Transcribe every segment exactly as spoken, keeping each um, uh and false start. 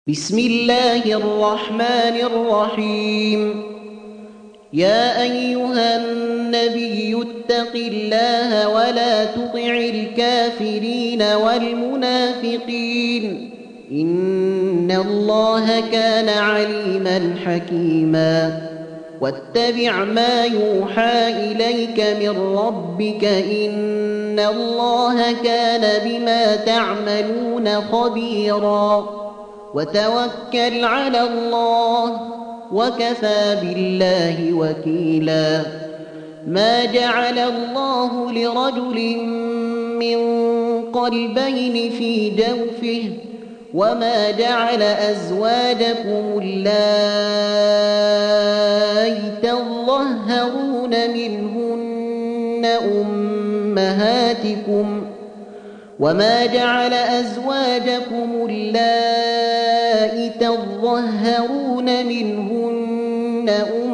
بسم الله الرحمن الرحيم. يا أيها النبي اتق الله ولا تطع الكافرين والمنافقين إن الله كان عليما حكيما. واتبع ما يوحى إليك من ربك إن الله كان بما تعملون خبيرا. وتوكل على الله وكفى بالله وكيلا. ما جعل الله لرجل من قلبين في جوفه وما جعل أزواجكم اللائي تظهرون منهن أمهاتكم وما جعل أزواجكم اللائي تظهرون منهن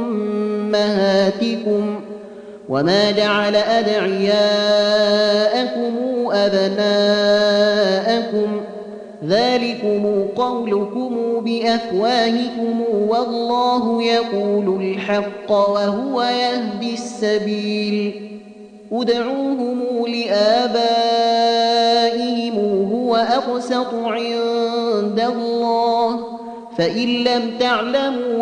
أمهاتكم وما جعل أدعياءكم أبناءكم ذلكم قولكم بأفواهكم والله يقول الحق وهو يهدي السبيل. ادعوهم لآبائهم هو أقسط عند الله فإن لم تعلموا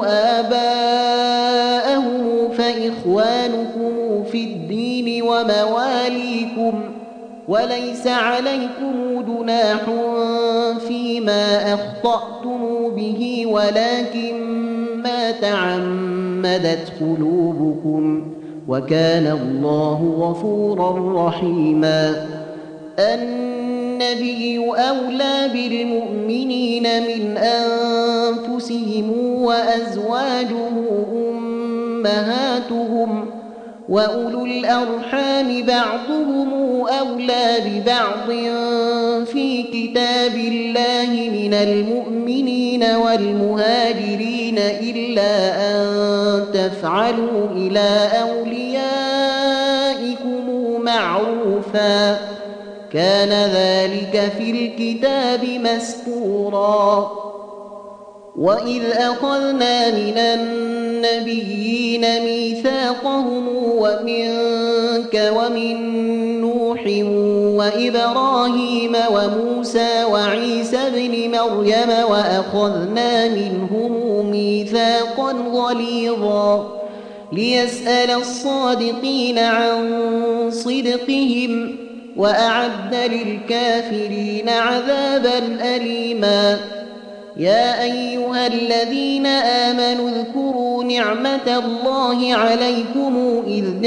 آباءهم فإخوانكم في الدين ومواليكم وليس عليكم جناح فيما أخطأتم به ولكن ما تعمدت قلوبكم وكان الله غفورا رحيما. النبي أولى بالمؤمنين من أنفسهم وأزواجه أمهاتهم وأولو الأرحام بعضهم أولى ببعض في كتاب الله من المؤمنين والمهاجرين إلا أن تفعلوا إلى أوليائكم معروفا كان ذلك في الكتاب مسطورا. وإذ أخذنا من النبيين ميثاقهم ومنك ومن نوح وإبراهيم وموسى وعيسى ابن مريم وأخذنا منهم ميثاقا غليظا ليسأل الصادقين عن صدقهم وأعد للكافرين عذابا أليما. يا أيها الذين آمنوا اذكروا نعمة الله عليكم إذ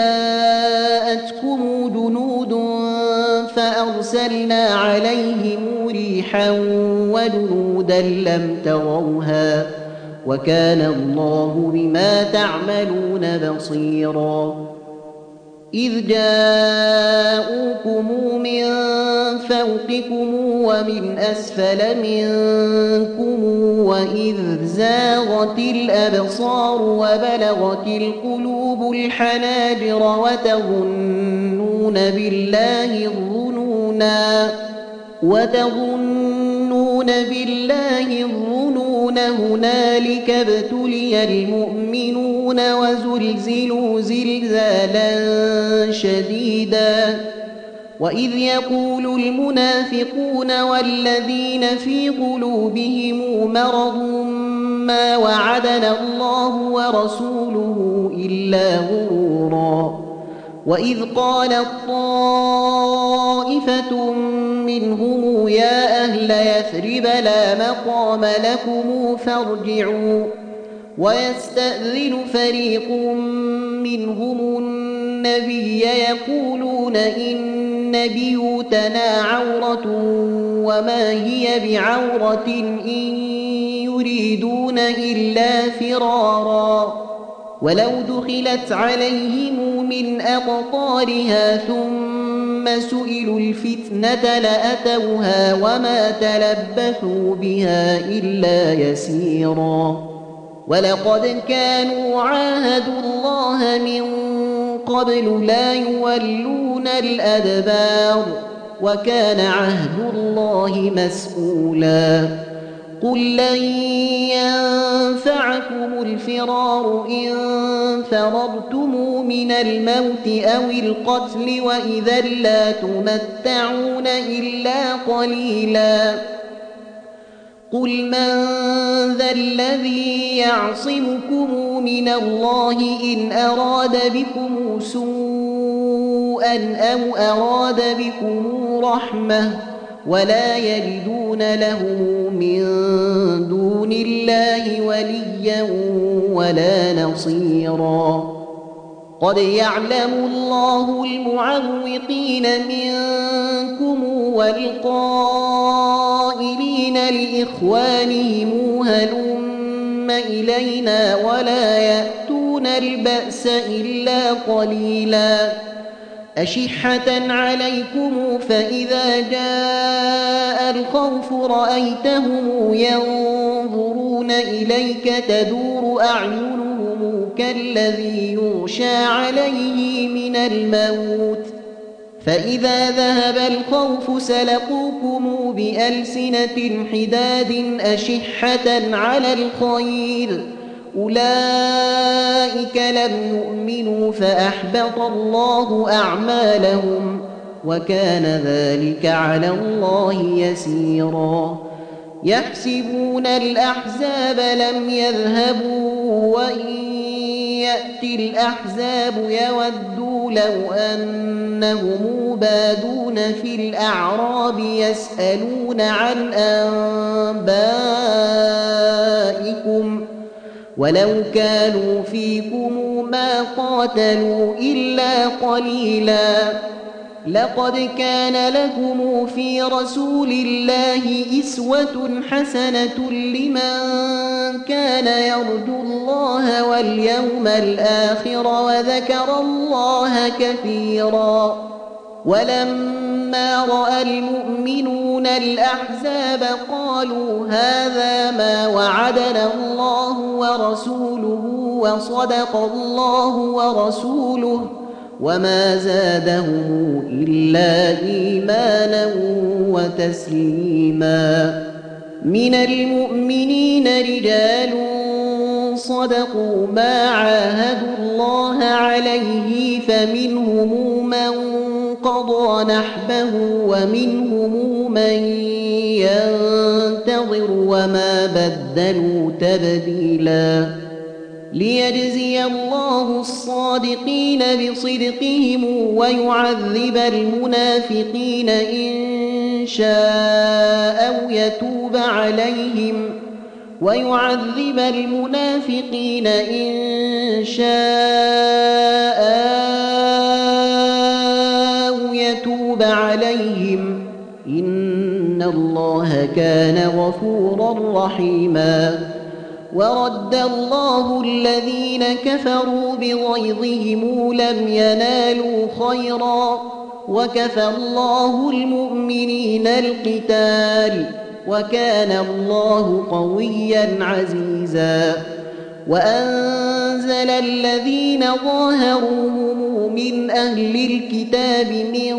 جاءتكم جنود فأرسلنا عليهم ريحا وجنودا لم تروها وكان الله بما تعملون بصيرا. إذ جاءوكم من فوقكم ومن أسفل منكم وإذ زاغت الأبصار وبلغت القلوب الحناجر وتظنون بالله الظنونا وتظنون بالله الظنون هنالك ابتلي المؤمنون وزلزلوا زلزالا شديدا. وإذ يقول المنافقون والذين في قلوبهم مرض ما وعدنا الله ورسوله إلا غرورا. وإذ قالت طائفة منهم يا أهل يثرب لا مقام لكم فارجعوا ويستأذن فريق منهم النبي يقولون إن بيوتنا عورة وما هي بعورة إن يريدون إلا فرارا. ولو دخلت عليهم من أقطارها ثم سئلوا الفتنة لأتوها وما تلبثوا بها إلا يسيرا. ولقد كانوا عاهدوا الله من قبل لا يولون الأدبار وكان عهد الله مسؤولا. قل لن ينفعكم الفرار إن فررتم من الموت أو القتل وإذا لا تمتعون إلا قليلا قل من ذا الذي يعصمكم من الله إن أراد بكم سوءا أو أراد بكم رحمة ولا يجدون لهم من دون الله وليا ولا نصيرا قد يعلم الله المعوقين منكم والقائلين لإخوانهم هلم إلينا ولا يأتون البأس إلا قليلا أشحة عليكم فإذا جاء الخوف رأيتهم ينظرون إليك تدور أعينهم كالذي يغشى عليه من الموت فإذا ذهب الخوف سلقوكم بألسنة حداد أشحة على الخير أولئك لم يؤمنوا فأحبط الله أعمالهم وكان ذلك على الله يسيرا يحسبون الأحزاب لم يذهبوا وإن يأتي الأحزاب يودوا لو أنهم بادون في الأعراب يسألون عن أنبائكم ولو كانوا فيكم ما قاتلوا إلا قليلا لقد كان لكم في رسول الله إسوة حسنة لمن كان يرجو الله واليوم الآخر وذكر الله كثيرا ولما رأى المؤمنون الأحزاب قالوا هذا ما وعدنا الله ورسوله وصدق الله ورسوله وما زادهم إلا إيمانا وتسليما من المؤمنين رجال صدقوا ما عاهدوا الله عليه فمنهم من قضى نحبه ومنهم من ينتظر وما بدلوا تبديلا ليجزي الله الصادقين بصدقهم ويعذب المنافقين إن شاء أو يتوب عليهم ويعذب المنافقين إن شاء أو يتوب عليهم إن الله كان غفورا رحيما ورد الله الذين كفروا بغيظهم لم ينالوا خيرا وكفى الله المؤمنين القتال وكان الله قويا عزيزا وأنزل الذين ظاهروهم من أهل الكتاب من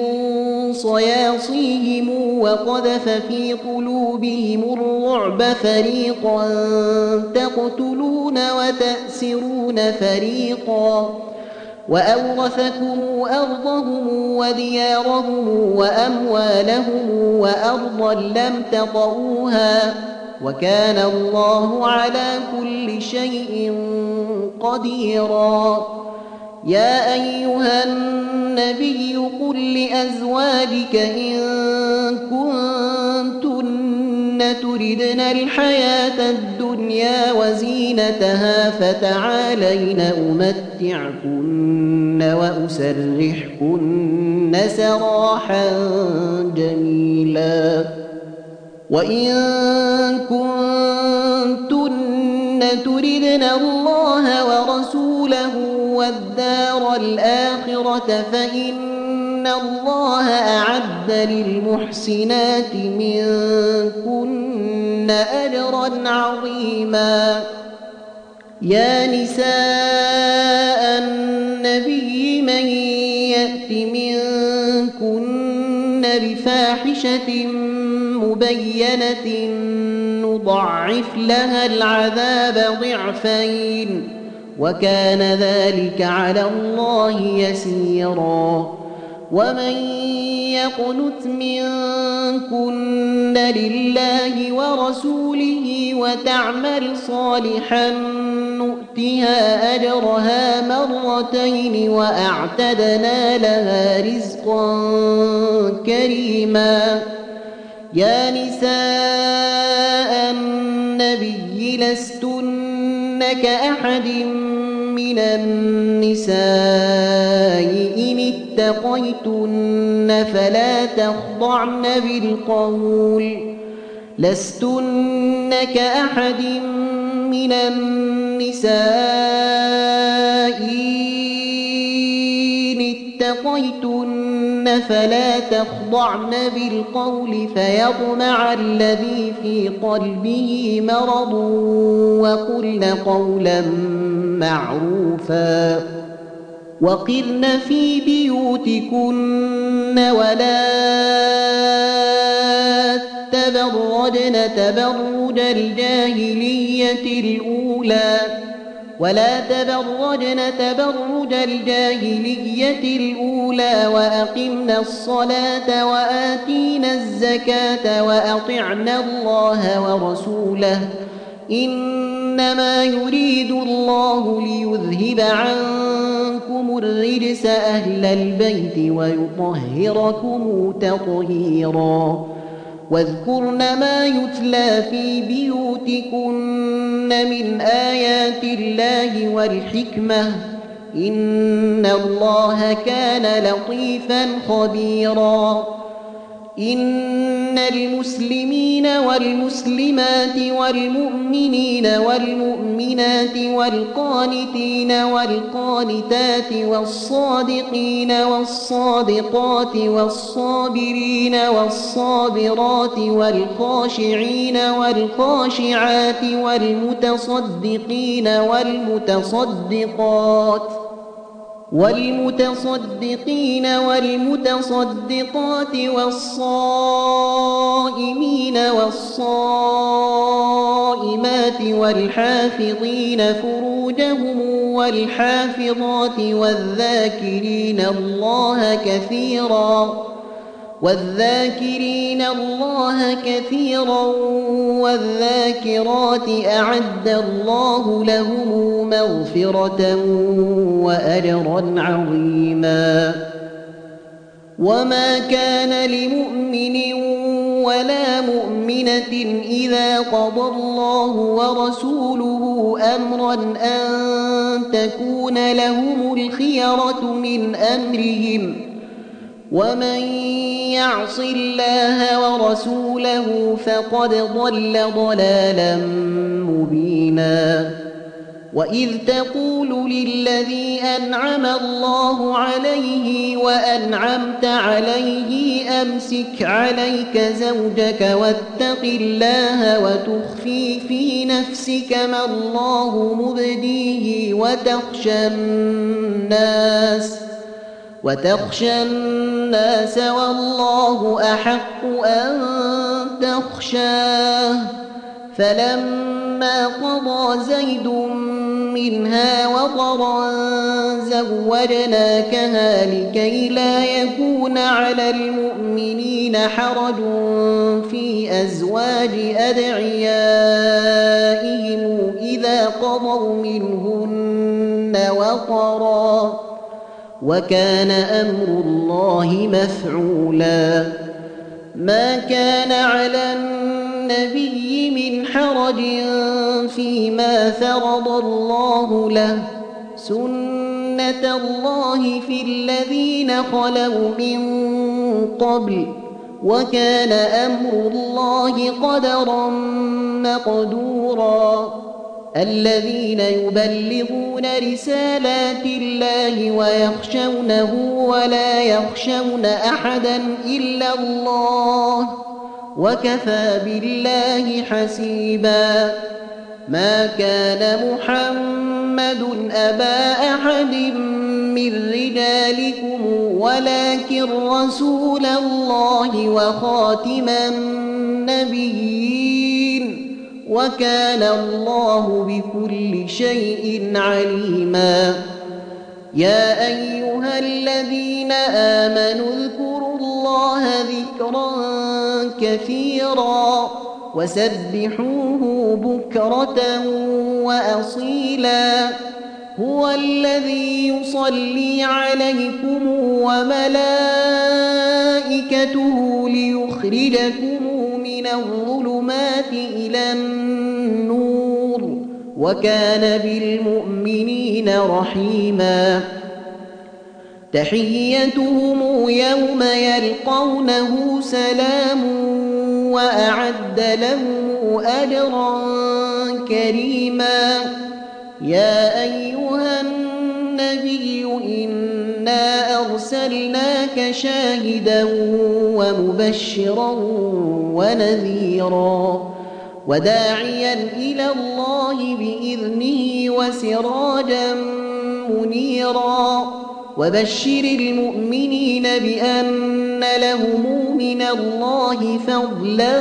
صياصيهم وقذف في قلوبهم الرعب فريقا تقتلون وتأسرون فريقا وأورثكم أرضهم وديارهم وأموالهم وأرضا لم تطئوها وكان الله على كل شيء قديرا يا أيها النبي قل لأزواجك إن كنتن تردن الحياة الدنيا وزينتها فتعالين أمتعكن وأسرحكن سراحا جميلا وإن كنتن تردن الله ورسوله والدار الآخرة فإن الله أعد للمحسنات منكن أجرا عظيما يا نساء النبي من يأت منكن بفاحشة مبينة يضعف لها العذاب ضعفين وكان ذلك على الله يسيرا. ومن يقنت منكن لله ورسوله وتعمل صالحا نؤتها أجرها مرتين وأعتدنا لها رزقا كريما. يا نساء النبي لستن كأحد من النساء إن اتقيتن فلا تخضعن بالقول لستن كأحد من النساء إن اتقيتن فلا تخضعن بالقول فيطمع الذي في قلبه مرض وقلن قولا معروفا. وقرن في بيوتكن ولا تبرجن تبرج الجاهلية الأولى ولا تبرجن تبرج الجاهلية الأولى وأقمنا الصلاة وآتينا الزكاة وأطعنا الله ورسوله إنما يريد الله ليذهب عنكم الرجس أهل البيت ويطهركم تطهيرا. واذكرن ما يتلى في بيوتكن من آيات الله والحكمة إن الله كان لطيفا خبيرا. إن المسلمين والمسلمات والمؤمنين والمؤمنات والقانتين والقانتات والصادقين والصادقات والصابرين والصابرات والخاشعين والخاشعات والمتصدقين والمتصدقات والمتصدقين والمتصدقات والصائمين والصائمات والحافظين فروجهم والحافظات والذاكرين الله كثيرا والذاكرين الله كثيرا والذاكرات أعد الله لهم مغفرة وأجرا عظيما. وما كان لمؤمن ولا مؤمنة إذا قضى الله ورسوله أمرا أن تكون لهم الخيرة من أمرهم ومن يعص الله ورسوله فقد ضل ضلالا مبينا. وإذ تقول للذي أنعم الله عليه وأنعمت عليه أمسك عليك زوجك واتق الله وتخفي في نفسك ما الله مبديه وتخشى الناس وتخشى الناس والله أحق أن تخشاه فلما قضى زيد منها وطرا زوجناكها لكي لا يكون على المؤمنين حرج في أزواج أدعيائهم إذا قضوا منهن وطرا وكان أمر الله مفعولا. ما كان على النبي من حرج فيما فرض الله له سنة الله في الذين خلوا من قبل وكان أمر الله قدرا مقدورا. الذين يبلغون رسالات الله ويخشونه ولا يخشون أحدا إلا الله وكفى بالله حسيبا. ما كان محمد أبا أحد من رجالكم ولكن رسول الله وخاتم النبيين وكان الله بكل شيء عليما. يا أيها الذين آمنوا اذكروا الله ذكرا كثيرا وسبحوه بكرة وأصيلا. هو الذي يصلي عليكم وملائكته ليخرجكم من الظلمات إلى النور وكان بالمؤمنين رحيما. تحيتهم يوم يلقونه سلام وأعد لهم أجرا كريما. يا أيها النبي إنا أرسلناك شاهدا ومبشرا ونذيرا وداعيا إلى الله بإذنه وسراجا منيرا. وبشر المؤمنين بأن لهم من الله فضلا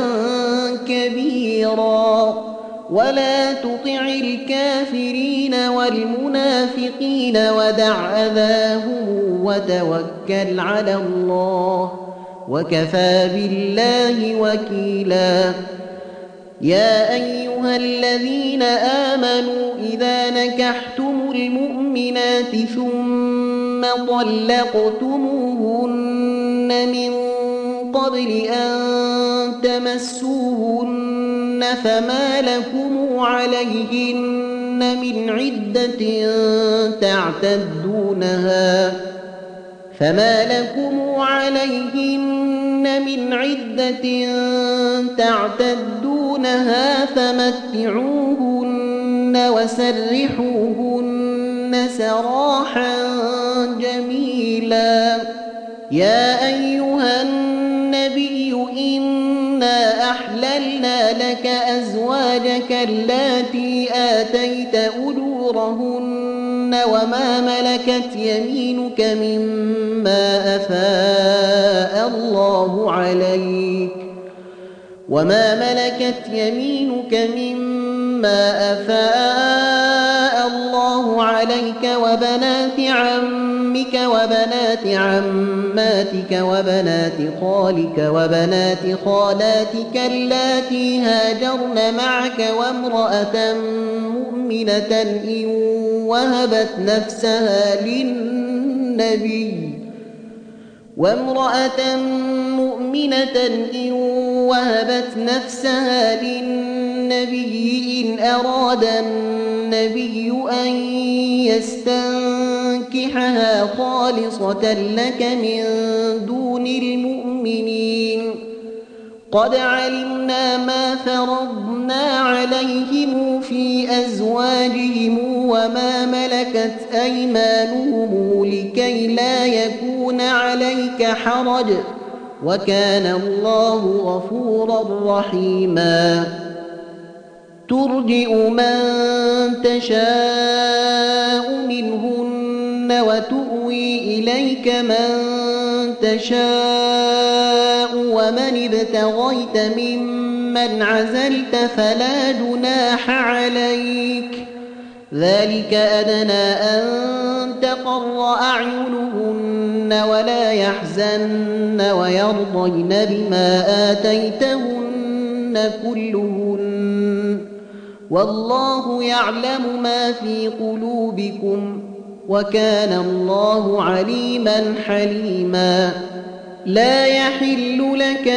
كبيرا. ولا تطع الكافرين والمنافقين ودع أذاهم وتوكل على الله وكفى بالله وكيلا. يا أيها الذين آمنوا إذا نكحتم المؤمنات ثم طلقتموهن من قبل أن تمسوهن فما لكم عليهن من عدة تعتدونها فما لكم عليهن من عدة تعتدونها فمتعوهن وسرحوهن سراحا جميلا. يا أيها النبي إنا أحللنا لك أزواجك اللاتي آتيت أجورهن وما ملكت يمينك مما أفاء الله عليك وما ملكت يمينك مما أفاء الله عليك وبنات عمك وبنات عماتك وبنات خالك وبنات خالاتك اللاتي هاجرن معك وامرأة مؤمنة إن وهبت نفسها للنبي وامرأة مؤمنة إن وهبت نفسها للنبي إن أراد النبي أن يستنكحها خالصة لك من دون المؤمنين. قد علمنا ما فرضنا عليهم في أزواجهم وما ملكت أيمانهم لكي لا يكون عليك حرج وكان الله غفورا رحيما. ترجئ من تشاء منهن وتؤوي إليك من تشاء ومن ابتغيت ممن عزلت فلا جناح عليك ذلك أدنى أن تقر أعينهن ولا يحزن ويرضين بما آتيتهن كلهن والله يعلم ما في قلوبكم وكان الله عليما حليما. لا يحل لك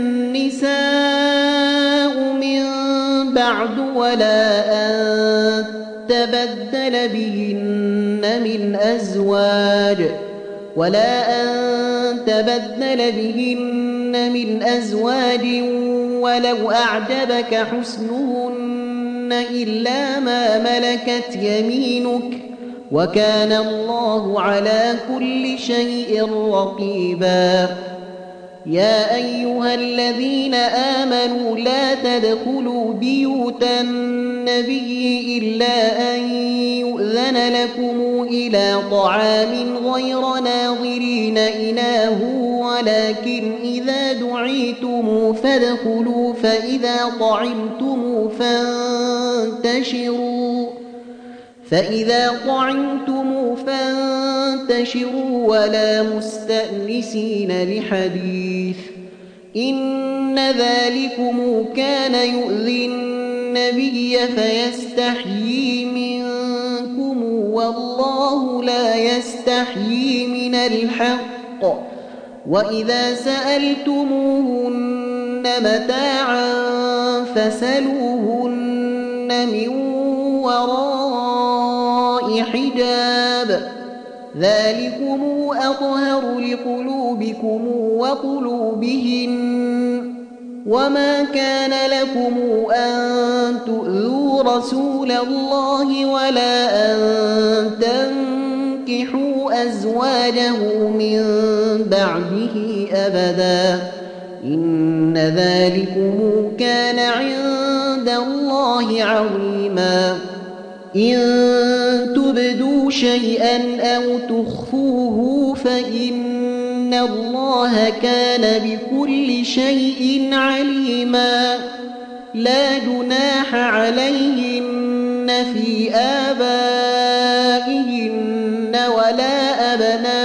النساء من بعد ولا أن تبدل بهن من أزواج ولا أن تبدل بهن من أزواج ولو أعجبك حسنهن إلا ما ملكت يمينك وكان الله على كل شيء رقيبا. يا أيها الذين آمنوا لا تدخلوا بيوت النبي إلا أن يؤذن لكم إلى طعام غير ناظرين إناه ولكن إذا دعيتم دعيتم فادخلوا فإذا طعمتم فانتشروا فإذا طعمتم فانتشروا ولا مستأنسين لحديث إن ذلكم كان يؤذي النبي فيستحيي منكم والله لا يستحيي من الحق وإذا سألتموهن متاعا فاسألوهن من وراء حجاب ذلكم أطهر لقلوبكم وقلوبهن وما كان لكم أن تؤذوا رسول الله ولا أن تنكحوا أزواجه من بعده أبدا إن ذلكم كان عند الله عظيما إن تبدوا شيئا أو تخفوه فإن الله كان بكل شيء عليما لا جناح عليهن في آبائهن ولا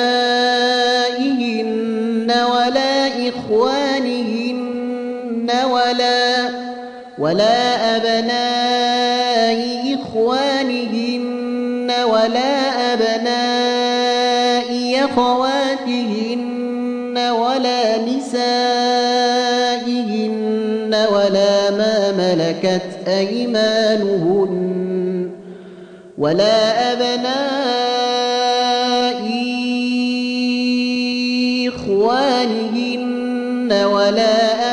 أبنائهن ولا إخوانهن ولا ولا أبناء إخوانهن ولا أبناء أخواتهن ولا نسائهن ولا ما ملكت أيمانهن ولا أبناء إخوانهن ولا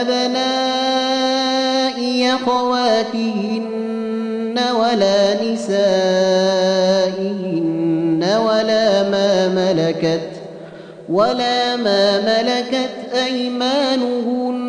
أبناء أخواتهن ولا نسائهن ولا ما ملكت ولا ما ملكت أيمانهن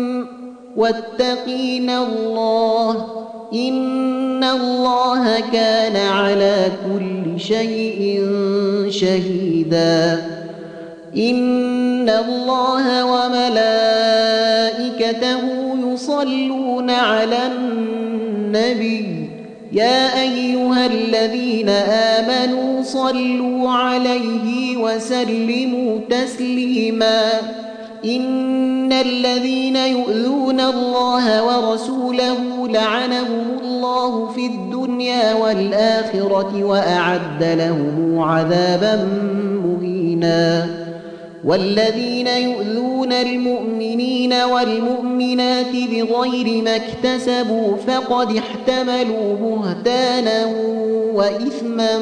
واتقين الله إن الله كان على كل شيء شهيدا إن الله وملائكته يصلون على النبي يا أيها الذين آمنوا صلوا عليه وسلموا تسليما إن الذين يؤذون الله ورسوله لعنهم الله في الدنيا والآخرة وأعد لهم عذابا مهينا والذين يؤذون المؤمنين والمؤمنات بغير ما اكتسبوا فقد احتملوا بهتانا وإثما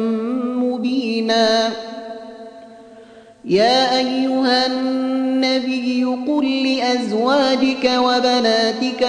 مبينا يا أيها النبي قل لأزواجك وبناتك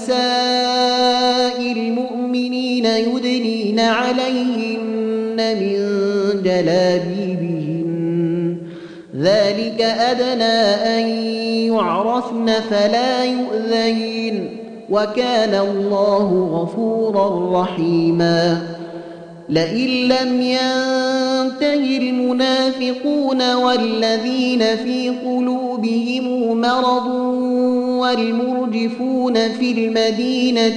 ونساء المؤمنين يدنين عليهن من جلابيبهن ذلك أدنى أن يعرفن فلا يؤذين وكان الله غفورا رحيما لئن لم ينته المنافقون والذين في قلوبهم مرض والمرجفون في المدينة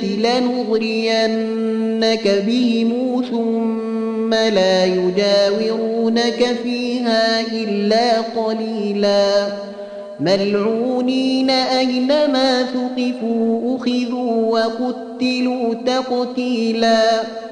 لنغرينك بهم ثم لا يجاورونك فيها إلا قليلا ملعونين أينما ثقفوا أخذوا وقتلوا تقتيلا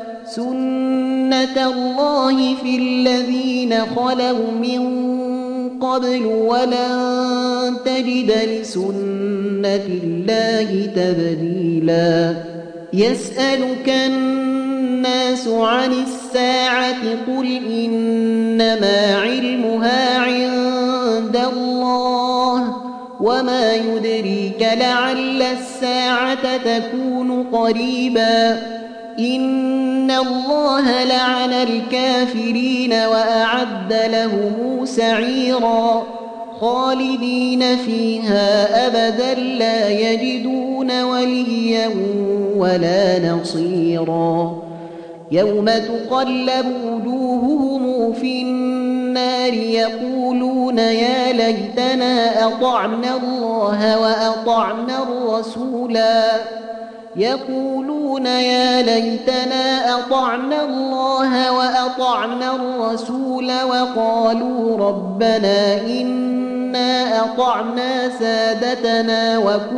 سنة الله في الذين خلوا من قبل ولن تجد لسنة الله تبديلا يسألك الناس عن الساعة قل إنما علمها عند الله وما يدريك لعل الساعة تكون قريبا إن الله لعن الكافرين وأعد لهم سعيرا خالدين فيها أبدا لا يجدون وليا ولا نصيرا يوم تقلب وجوههم في النار النار يقولون يا ليتنا أطعنا الله وأطعنا الرسولا يقولون يا ليتنا أطعنا الله وأطعنا الرسول وقالوا ربنا إنا أطعنا سادتنا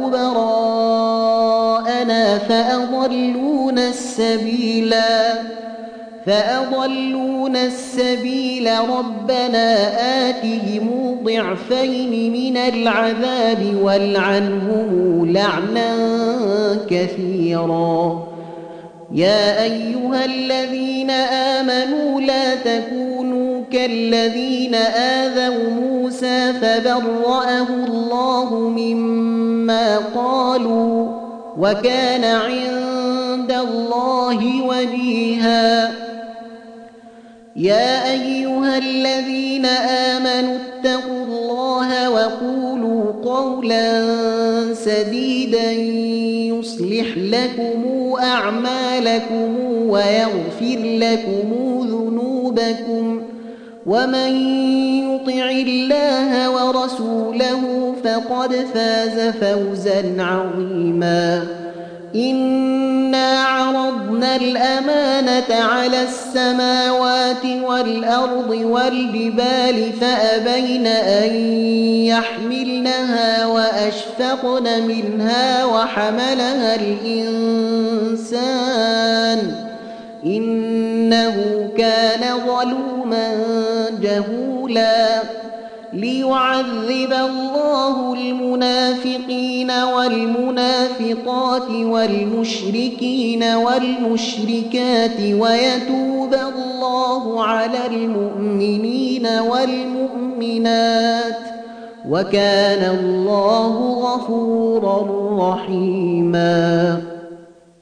وكبراءنا فأضلونا السبيلا فأضلونا السبيل ربنا آتهم ضعفين من العذاب والعنهم لعنا كثيرا يا أيها الذين آمنوا لا تكونوا كالذين آذوا موسى فبرأه الله مما قالوا وكان عند الله وجيها يا أيها الذين آمنوا اتقوا الله وقولوا قولا سديدا يصلح لكم أعمالكم ويغفر لكم ذنوبكم ومن يطع الله ورسوله فقد فاز فوزا عظيما إنا عرضنا الأمانة على السماوات والأرض والجبال فأبين أن يحملنها وأشفقن منها وحملها الإنسان إنه كان ظلوما جهولا ليعذب الله المنافقين والمنافقات والمشركين والمشركات ويتوب الله على المؤمنين والمؤمنات وكان الله غفورا رحيما